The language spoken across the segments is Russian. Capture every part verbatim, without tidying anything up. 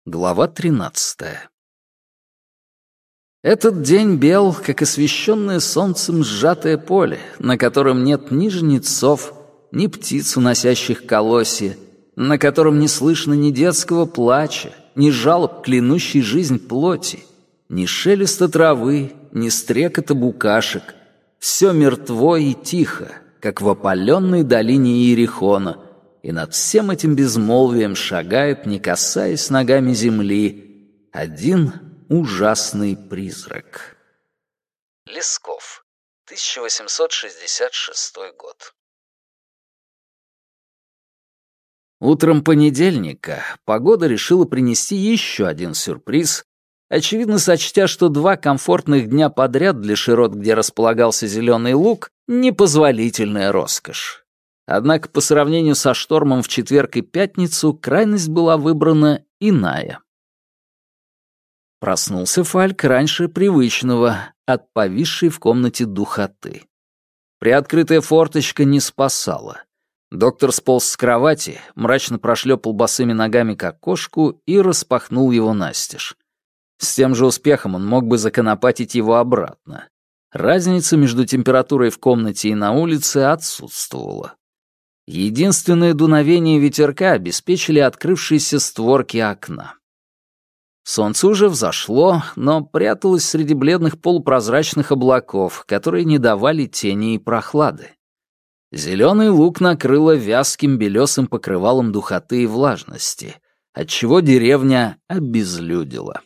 Глава тринадцатая. Этот день бел, как освещенное солнцем сжатое поле, на котором нет ни жнецов, ни птиц, уносящих колосья, на котором не слышно ни детского плача, ни жалоб, клянущей жизнь плоти, ни шелеста травы, ни стрекота букашек. Все мертво и тихо, как в опаленной долине Иерихона, и над всем этим безмолвием шагает, не касаясь ногами земли, один ужасный призрак. Лесков, тысяча восемьсот шестьдесят шестой год. Утром понедельника погода решила принести еще один сюрприз, очевидно сочтя, что два комфортных дня подряд для широт, где располагался зеленый луг, непозволительная роскошь. Однако по сравнению со штормом в четверг и пятницу крайность была выбрана иная. Проснулся Фальк раньше привычного, от повисшей в комнате духоты. Приоткрытая форточка не спасала. Доктор сполз с кровати, мрачно прошлепал босыми ногами к окошку и распахнул его настежь. С тем же успехом он мог бы законопатить его обратно. Разница между температурой в комнате и на улице отсутствовала. Единственное дуновение ветерка обеспечили открывшиеся створки окна. Солнце уже взошло, но пряталось среди бледных полупрозрачных облаков, которые не давали тени и прохлады. Зеленый луг накрыло вязким белесым покрывалом духоты и влажности, отчего деревня обезлюдила.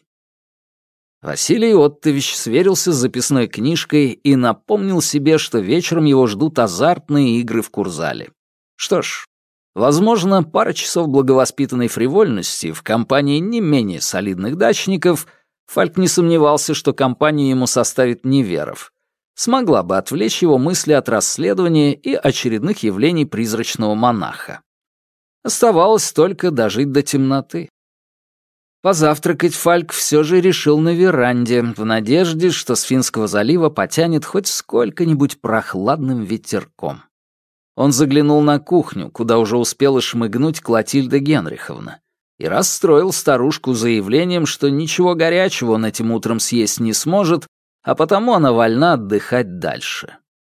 Василий Оттович сверился с записной книжкой и напомнил себе, что вечером его ждут азартные игры в курзале. Что ж, возможно, пара часов благовоспитанной фривольности в компании не менее солидных дачников, Фальк не сомневался, что компанию ему составит Неверов, смогла бы отвлечь его мысли от расследования и очередных явлений призрачного монаха. Оставалось только дожить до темноты. Позавтракать Фальк все же решил на веранде, в надежде, что с Финского залива потянет хоть сколько-нибудь прохладным ветерком. Он заглянул на кухню, куда уже успела шмыгнуть Клотильда Генриховна, и расстроил старушку заявлением, что ничего горячего он этим утром съесть не сможет, а потому она вольна отдыхать дальше.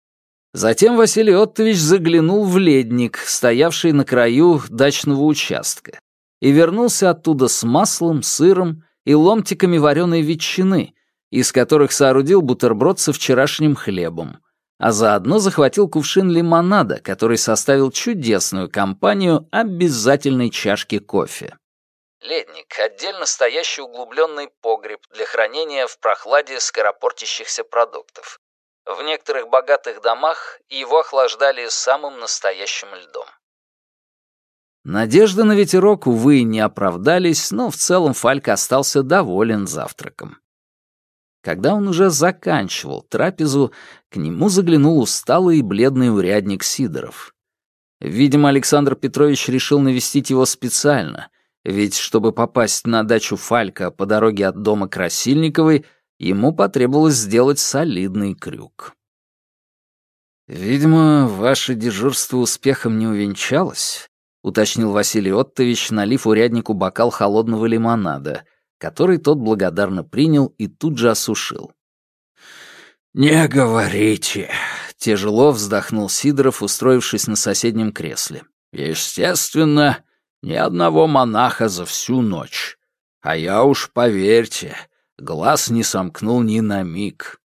Затем Василий Оттович заглянул в ледник, стоявший на краю дачного участка, и вернулся оттуда с маслом, сыром и ломтиками вареной ветчины, из которых соорудил бутерброд со вчерашним хлебом, а заодно захватил кувшин лимонада, который составил чудесную компанию обязательной чашки кофе. Ледник — отдельно стоящий углубленный погреб для хранения в прохладе скоропортящихся продуктов. В некоторых богатых домах его охлаждали самым настоящим льдом. Надежды на ветерок, увы, не оправдались, но в целом Фальк остался доволен завтраком. Когда он уже заканчивал трапезу, к нему заглянул усталый и бледный урядник Сидоров. Видимо, Александр Петрович решил навестить его специально, ведь, чтобы попасть на дачу Фалька по дороге от дома Красильниковой, ему потребовалось сделать солидный крюк. «Видимо, ваше дежурство успехом не увенчалось», — уточнил Василий Оттович, налив уряднику бокал холодного лимонада, который тот благодарно принял и тут же осушил. «Не говорите», — тяжело вздохнул Сидоров, устроившись на соседнем кресле. «Естественно, ни одного монаха за всю ночь. А я уж, поверьте, глаз не сомкнул ни на миг».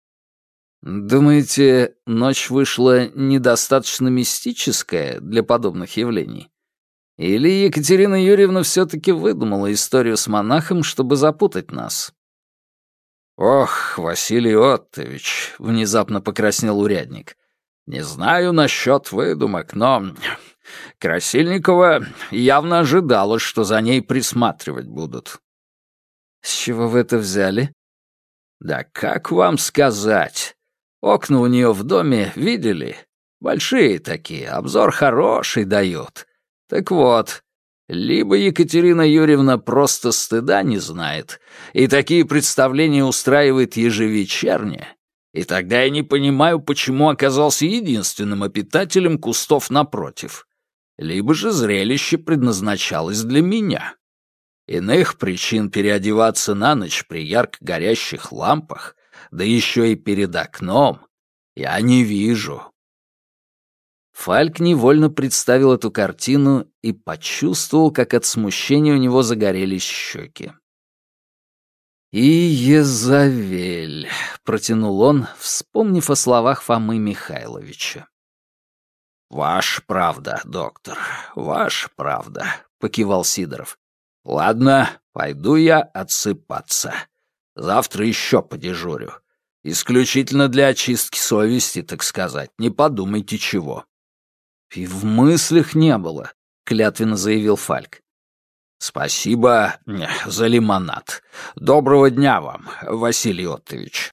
«Думаете, ночь вышла недостаточно мистическая для подобных явлений? Или Екатерина Юрьевна все-таки выдумала историю с монахом, чтобы запутать нас?» «Ох, Василий Оттович», — внезапно покраснел урядник, — «не знаю насчет выдумок, но Красильникова явно ожидала, что за ней присматривать будут». «С чего вы это взяли?» «Да как вам сказать? Окна у нее в доме видели? Большие такие, обзор хороший дают. Так вот, либо Екатерина Юрьевна просто стыда не знает и такие представления устраивает ежевечерне, и тогда я не понимаю, почему оказался единственным обитателем кустов напротив, либо же зрелище предназначалось для меня». Иных причин переодеваться на ночь при ярко горящих лампах, да еще и перед окном, я не вижу». Фальк невольно представил эту картину и почувствовал, как от смущения у него загорелись щеки. «И Езавель», — протянул он, вспомнив о словах Фомы Михайловича. «Ваша правда, доктор, ваша правда», — покивал Сидоров. «Ладно, пойду я отсыпаться. Завтра еще подежурю. Исключительно для очистки совести, так сказать, не подумайте чего». «И в мыслях не было», — клятвенно заявил Фальк. «Спасибо за лимонад. Доброго дня вам, Василий Оттович».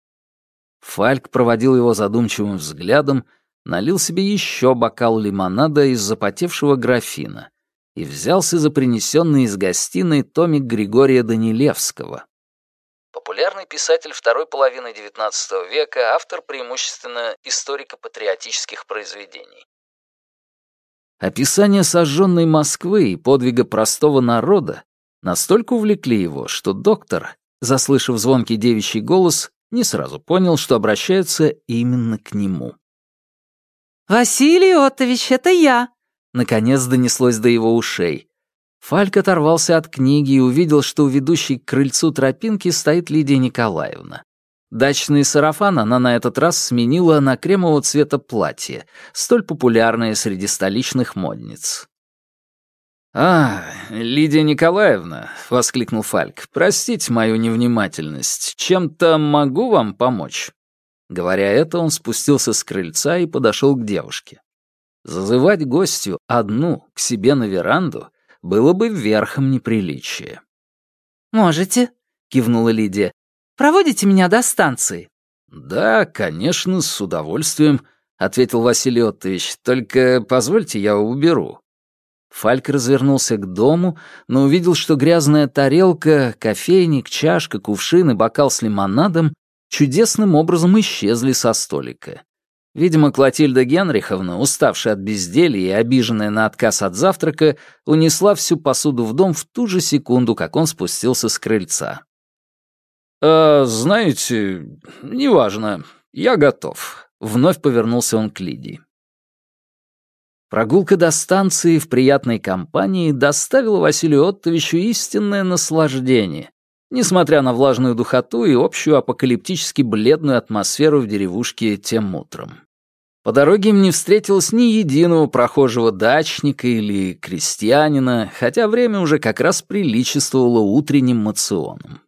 Фальк проводил его задумчивым взглядом, налил себе еще бокал лимонада из запотевшего графина и взялся за принесенный из гостиной томик Григория Данилевского. Популярный писатель второй половины девятнадцатого века, автор преимущественно историко-патриотических произведений. Описание сожженной Москвы и подвига простого народа настолько увлекли его, что доктор, заслышав звонкий девичий голос, не сразу понял, что обращаются именно к нему. «Василий Оттович, это я!» Наконец донеслось до его ушей. Фальк оторвался от книги и увидел, что у ведущей к крыльцу тропинки стоит Лидия Николаевна. Дачный сарафан она на этот раз сменила на кремового цвета платье, столь популярное среди столичных модниц. «А, Лидия Николаевна», — воскликнул Фальк, — «простите мою невнимательность. Чем-то могу вам помочь?» Говоря это, он спустился с крыльца и подошел к девушке. Зазывать гостью одну к себе на веранду было бы верхом неприличия. «Можете», — кивнула Лидия. «Проводите меня до станции?» «Да, конечно, с удовольствием», — ответил Василий Оттович. «Только позвольте, я уберу». Фальк развернулся к дому, но увидел, что грязная тарелка, кофейник, чашка, кувшин и бокал с лимонадом чудесным образом исчезли со столика. Видимо, Клотильда Генриховна, уставшая от безделья и обиженная на отказ от завтрака, унесла всю посуду в дом в ту же секунду, как он спустился с крыльца. «А, знаете, неважно, я готов», — вновь повернулся он к Лидии. Прогулка до станции в приятной компании доставила Василию Оттовичу истинное наслаждение, несмотря на влажную духоту и общую апокалиптически бледную атмосферу в деревушке тем утром. По дороге им не встретилось ни единого прохожего дачника или крестьянина, хотя время уже как раз приличествовало утренним моционам.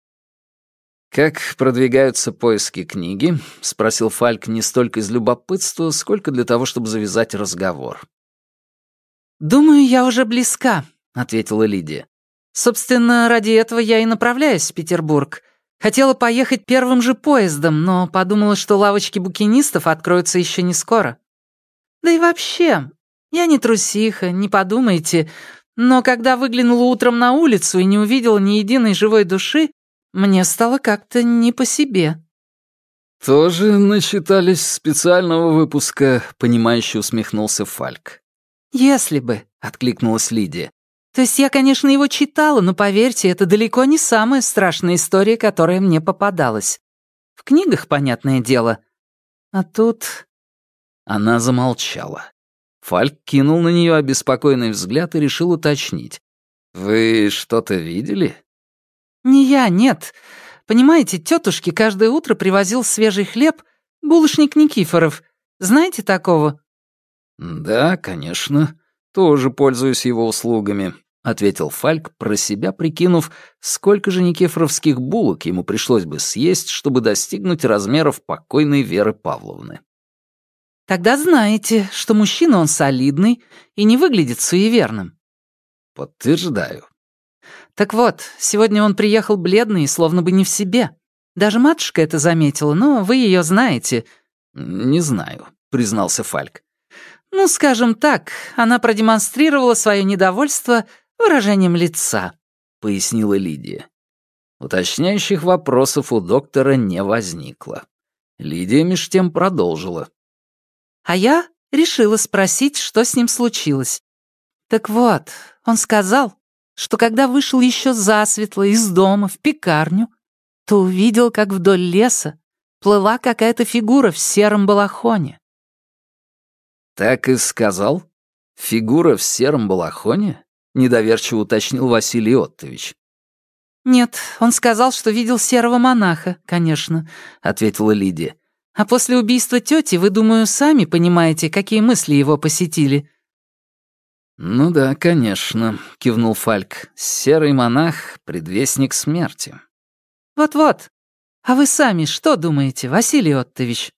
«Как продвигаются поиски книги?» — спросил Фальк не столько из любопытства, сколько для того, чтобы завязать разговор. «Думаю, я уже близка», — ответила Лидия. «Собственно, ради этого я и направляюсь в Петербург. Хотела поехать первым же поездом, но подумала, что лавочки букинистов откроются еще не скоро. Да и вообще, я не трусиха, не подумайте, но когда выглянула утром на улицу и не увидела ни единой живой души, мне стало как-то не по себе». «Тоже начитались специального выпуска», — понимающе усмехнулся Фальк. «Если бы», — откликнулась Лидия. «То есть я, конечно, его читала, но, поверьте, это далеко не самая страшная история, которая мне попадалась. В книгах, понятное дело. А тут...» Она замолчала. Фальк кинул на нее обеспокоенный взгляд и решил уточнить. «Вы что-то видели?» «Не я, нет. Понимаете, тетушке каждое утро привозил свежий хлеб булочник Никифоров. Знаете такого?» «Да, конечно. Тоже пользуюсь его услугами», — ответил Фальк, про себя прикинув, сколько же никифоровских булок ему пришлось бы съесть, чтобы достигнуть размеров покойной Веры Павловны. «Тогда знаете, что мужчина он солидный и не выглядит суеверным». «Подтверждаю». «Так вот, сегодня он приехал бледный и словно бы не в себе. Даже матушка это заметила, но вы ее знаете». «Не знаю», — признался Фальк. «Ну, скажем так, она продемонстрировала свое недовольство выражением лица», — пояснила Лидия. Уточняющих вопросов у доктора не возникло. Лидия меж тем продолжила. «А я решила спросить, что с ним случилось. Так вот, он сказал, что когда вышел еще засветло из дома в пекарню, то увидел, как вдоль леса плыла какая-то фигура в сером балахоне». «Так и сказал? Фигура в сером балахоне?» — недоверчиво уточнил Василий Оттович. «Нет, он сказал, что видел серого монаха, конечно», — ответила Лидия. «А после убийства тети вы, думаю, сами понимаете, какие мысли его посетили». «Ну да, конечно», — кивнул Фальк. «Серый монах — предвестник смерти». «Вот-вот. А вы сами что думаете, Василий Оттович?»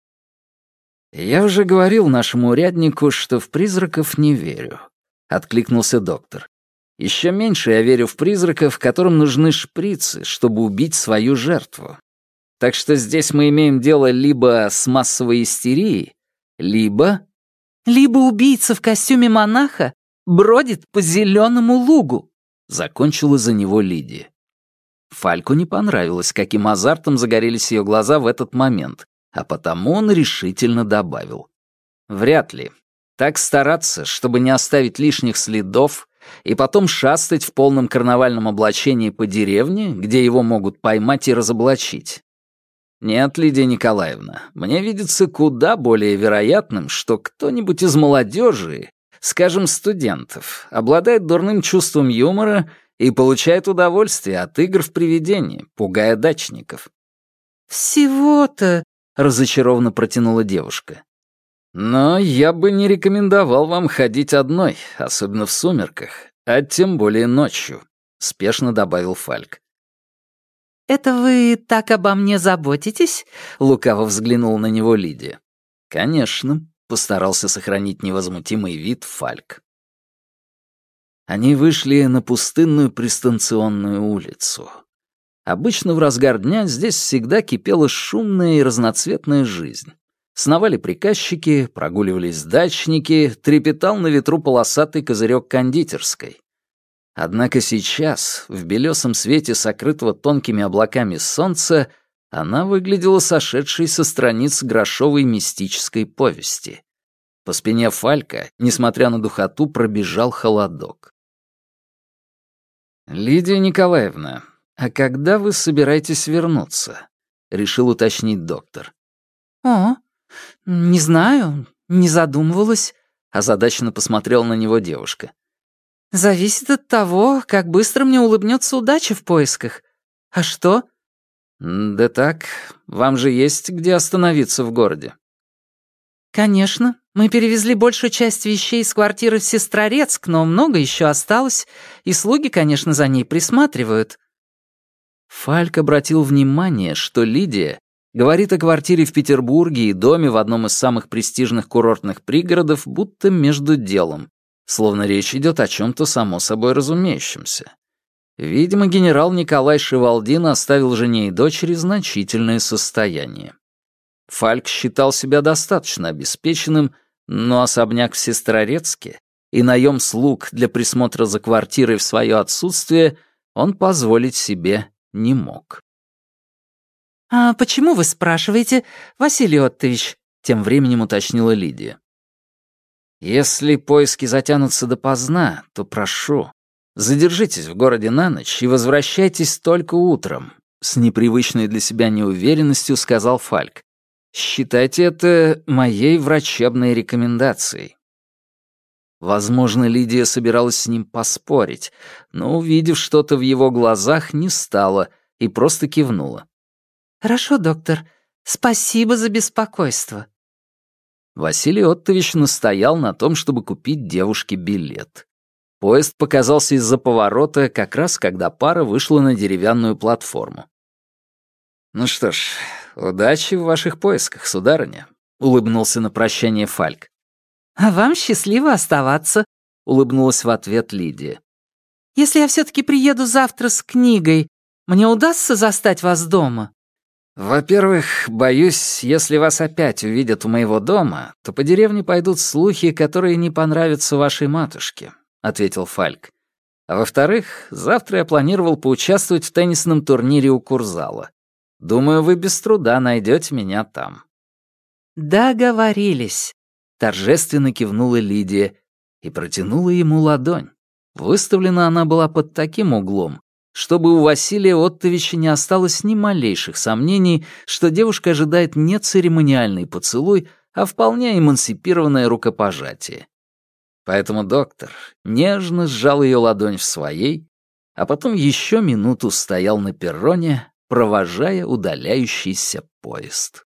«Я уже говорил нашему уряднику, что в призраков не верю», — откликнулся доктор. «Еще меньше я верю в призраков, которым нужны шприцы, чтобы убить свою жертву. Так что здесь мы имеем дело либо с массовой истерией, либо...» «Либо убийца в костюме монаха бродит по зеленому лугу», — закончила за него Лидия. Фальку не понравилось, каким азартом загорелись ее глаза в этот момент, а потому он решительно добавил. «Вряд ли. Так стараться, чтобы не оставить лишних следов, и потом шастать в полном карнавальном облачении по деревне, где его могут поймать и разоблачить. Нет, Лидия Николаевна, мне видится куда более вероятным, что кто-нибудь из молодежи, скажем, студентов, обладает дурным чувством юмора и получает удовольствие от игр в привидения, пугая дачников». «Всего-то...» — разочарованно протянула девушка. «Но я бы не рекомендовал вам ходить одной, особенно в сумерках, а тем более ночью», — спешно добавил Фальк. «Это вы так обо мне заботитесь?» — лукаво взглянула на него Лидия. «Конечно», — постарался сохранить невозмутимый вид Фальк. Они вышли на пустынную пристанционную улицу. Обычно в разгар дня здесь всегда кипела шумная и разноцветная жизнь. Сновали приказчики, прогуливались дачники, трепетал на ветру полосатый козырек кондитерской. Однако сейчас, в белесом свете сокрытого тонкими облаками солнца, она выглядела сошедшей со страниц грошовой мистической повести. По спине Фалька, несмотря на духоту, пробежал холодок. «Лидия Николаевна, а когда вы собираетесь вернуться?» — решил уточнить доктор. «О, не знаю, не задумывалась», — озадаченно посмотрела на него девушка. «Зависит от того, как быстро мне улыбнется удача в поисках. А что?» «Да так, вам же есть где остановиться в городе». «Конечно. Мы перевезли большую часть вещей из квартиры в Сестрорецк, но много еще осталось, и слуги, конечно, за ней присматривают». Фальк обратил внимание, что Лидия говорит о квартире в Петербурге и доме в одном из самых престижных курортных пригородов, будто между делом, словно речь идет о чем-то само собой разумеющемся. Видимо, генерал Николай Шевалдин оставил жене и дочери значительное состояние. Фальк считал себя достаточно обеспеченным, но особняк в Сестрорецке и наем слуг для присмотра за квартирой в свое отсутствие он позволить себе не мог. «А почему вы спрашиваете, Василий Оттович?» — тем временем уточнила Лидия. «Если поиски затянутся допоздна, то прошу, задержитесь в городе на ночь и возвращайтесь только утром», — с непривычной для себя неуверенностью сказал Фальк. «Считайте это моей врачебной рекомендацией». Возможно, Лидия собиралась с ним поспорить, но, увидев что-то в его глазах, не стала и просто кивнула. «Хорошо, доктор. Спасибо за беспокойство». Василий Оттович настоял на том, чтобы купить девушке билет. Поезд показался из-за поворота, как раз когда пара вышла на деревянную платформу. «Ну что ж, удачи в ваших поисках, сударыня», — улыбнулся на прощание Фальк. «А вам счастливо оставаться», — улыбнулась в ответ Лидия. «Если я все-таки приеду завтра с книгой, мне удастся застать вас дома?» «Во-первых, боюсь, если вас опять увидят у моего дома, то по деревне пойдут слухи, которые не понравятся вашей матушке», — ответил Фальк. «А во-вторых, завтра я планировал поучаствовать в теннисном турнире у Курзала. Думаю, вы без труда найдете меня там». «Договорились», — торжественно кивнула Лидия и протянула ему ладонь. Выставлена она была под таким углом, чтобы у Василия Оттовича не осталось ни малейших сомнений, что девушка ожидает не церемониальный поцелуй, а вполне эмансипированное рукопожатие. Поэтому доктор нежно сжал ее ладонь в своей, а потом еще минуту стоял на перроне, провожая удаляющийся поезд.